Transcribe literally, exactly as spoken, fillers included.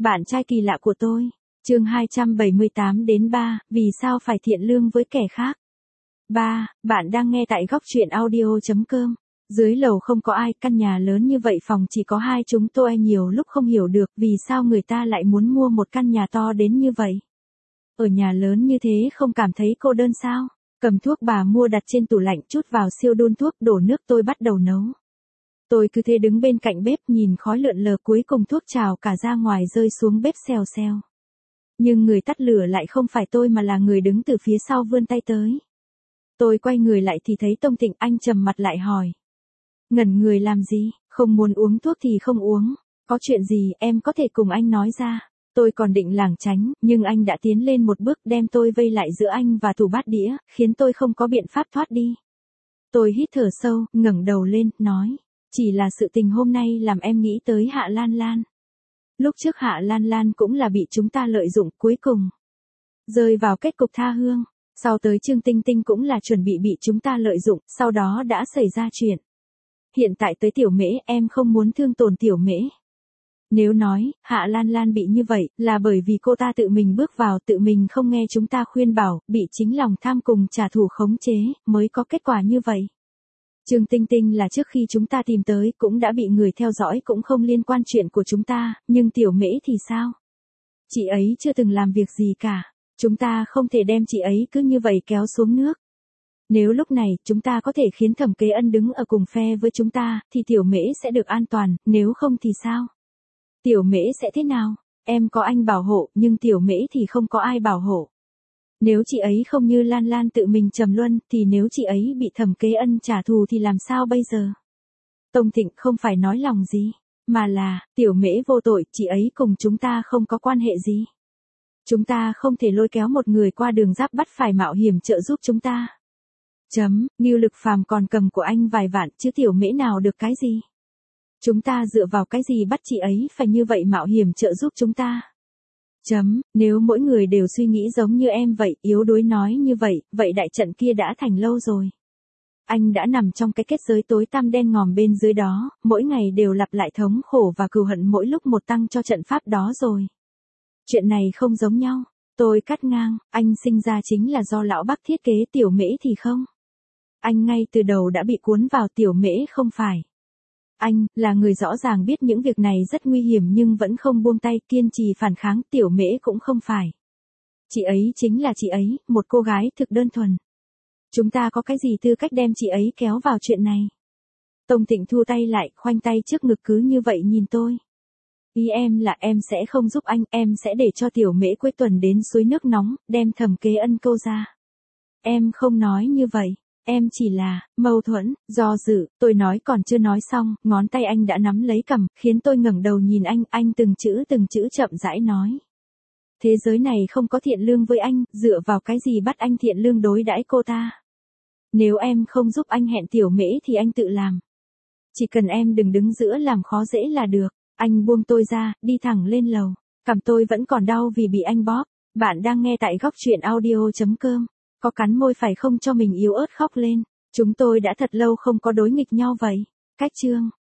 Bạn trai kỳ lạ của tôi. Chương hai trăm bảy mươi tám đến ba, vì sao phải thiện lương với kẻ khác? ba. Bạn đang nghe tại góc truyện audio chấm com. Dưới lầu không có ai, căn nhà lớn như vậy phòng chỉ có hai chúng tôi, nhiều lúc không hiểu được vì sao người ta lại muốn mua một căn nhà to đến như vậy. Ở nhà lớn như thế không cảm thấy cô đơn sao? Cầm thuốc bà mua đặt trên tủ lạnh, chút vào siêu đun thuốc, đổ nước, tôi bắt đầu nấu. Tôi cứ thế đứng bên cạnh bếp nhìn khói lượn lờ, cuối cùng thuốc trào cả ra ngoài rơi xuống bếp xèo xèo. Nhưng người tắt lửa lại không phải tôi mà là người đứng từ phía sau vươn tay tới. Tôi quay người lại thì thấy Tông Thịnh, anh trầm mặt lại hỏi. Ngẩn người làm gì, không muốn uống thuốc thì không uống, có chuyện gì em có thể cùng anh nói ra. Tôi còn định lảng tránh, nhưng anh đã tiến lên một bước đem tôi vây lại giữa anh và tủ bát đĩa, khiến tôi không có biện pháp thoát đi. Tôi hít thở sâu, ngẩng đầu lên, nói. Chỉ là sự tình hôm nay làm em nghĩ tới Hạ Lan Lan. Lúc trước Hạ Lan Lan cũng là bị chúng ta lợi dụng, cuối cùng rơi vào kết cục tha hương. Sau tới Trương Tinh Tinh cũng là chuẩn bị bị chúng ta lợi dụng, sau đó đã xảy ra chuyện. Hiện tại tới Tiểu Mễ, em không muốn thương tổn Tiểu Mễ. Nếu nói, Hạ Lan Lan bị như vậy, là bởi vì cô ta tự mình bước vào, tự mình không nghe chúng ta khuyên bảo, bị chính lòng tham cùng trả thù khống chế, mới có kết quả như vậy. Trương Tinh Tinh là trước khi chúng ta tìm tới, cũng đã bị người theo dõi, cũng không liên quan chuyện của chúng ta, nhưng Tiểu Mễ thì sao? Chị ấy chưa từng làm việc gì cả, chúng ta không thể đem chị ấy cứ như vậy kéo xuống nước. Nếu lúc này, chúng ta có thể khiến Thẩm Kế Ân đứng ở cùng phe với chúng ta, thì Tiểu Mễ sẽ được an toàn, nếu không thì sao? Tiểu Mễ sẽ thế nào? Em có anh bảo hộ, nhưng Tiểu Mễ thì không có ai bảo hộ. Nếu chị ấy không như Lan Lan tự mình trầm luân, thì nếu chị ấy bị Thẩm Kế Ân trả thù thì làm sao bây giờ? Tông Thịnh không phải nói lòng gì, mà là, Tiểu Mễ vô tội, chị ấy cùng chúng ta không có quan hệ gì. Chúng ta không thể lôi kéo một người qua đường giáp bắt phải mạo hiểm trợ giúp chúng ta. Chấm, Ngưu Lực Phàm còn cầm của anh vài vạn, chứ Tiểu Mễ nào được cái gì? Chúng ta dựa vào cái gì bắt chị ấy phải như vậy mạo hiểm trợ giúp chúng ta? Chấm, nếu mỗi người đều suy nghĩ giống như em vậy, yếu đuối nói như vậy, vậy đại trận kia đã thành lâu rồi. Anh đã nằm trong cái kết giới tối tăm đen ngòm bên dưới đó, mỗi ngày đều lặp lại thống khổ và cừu hận mỗi lúc một tăng cho trận pháp đó rồi. Chuyện này không giống nhau. Tôi cắt ngang, anh sinh ra chính là do lão Bắc thiết kế, Tiểu Mễ thì không. Anh ngay từ đầu đã bị cuốn vào, Tiểu Mễ không phải. Anh, là người rõ ràng biết những việc này rất nguy hiểm nhưng vẫn không buông tay, kiên trì phản kháng, Tiểu Mễ cũng không phải. Chị ấy chính là chị ấy, một cô gái thực đơn thuần. Chúng ta có cái gì tư cách đem chị ấy kéo vào chuyện này? Tông Thịnh thu tay lại, khoanh tay trước ngực cứ như vậy nhìn tôi. Ý em là em sẽ không giúp anh, em sẽ để cho Tiểu Mễ cuối tuần đến suối nước nóng, đem Thẩm Kế Ân câu ra. Em không nói như vậy. Em chỉ là, mâu thuẫn, do dự, tôi nói còn chưa nói xong, ngón tay anh đã nắm lấy cằm, khiến tôi ngẩng đầu nhìn anh, anh từng chữ từng chữ chậm rãi nói. Thế giới này không có thiện lương với anh, dựa vào cái gì bắt anh thiện lương đối đãi cô ta? Nếu em không giúp anh hẹn Tiểu Mễ thì anh tự làm. Chỉ cần em đừng đứng giữa làm khó dễ là được. Anh buông tôi ra, đi thẳng lên lầu. Cằm tôi vẫn còn đau vì bị anh bóp. Bạn đang nghe tại góc truyện audio chấm com. Có cắn môi phải không cho mình yếu ớt khóc lên. Chúng tôi đã thật lâu không có đối nghịch nhau vậy. Cách chương.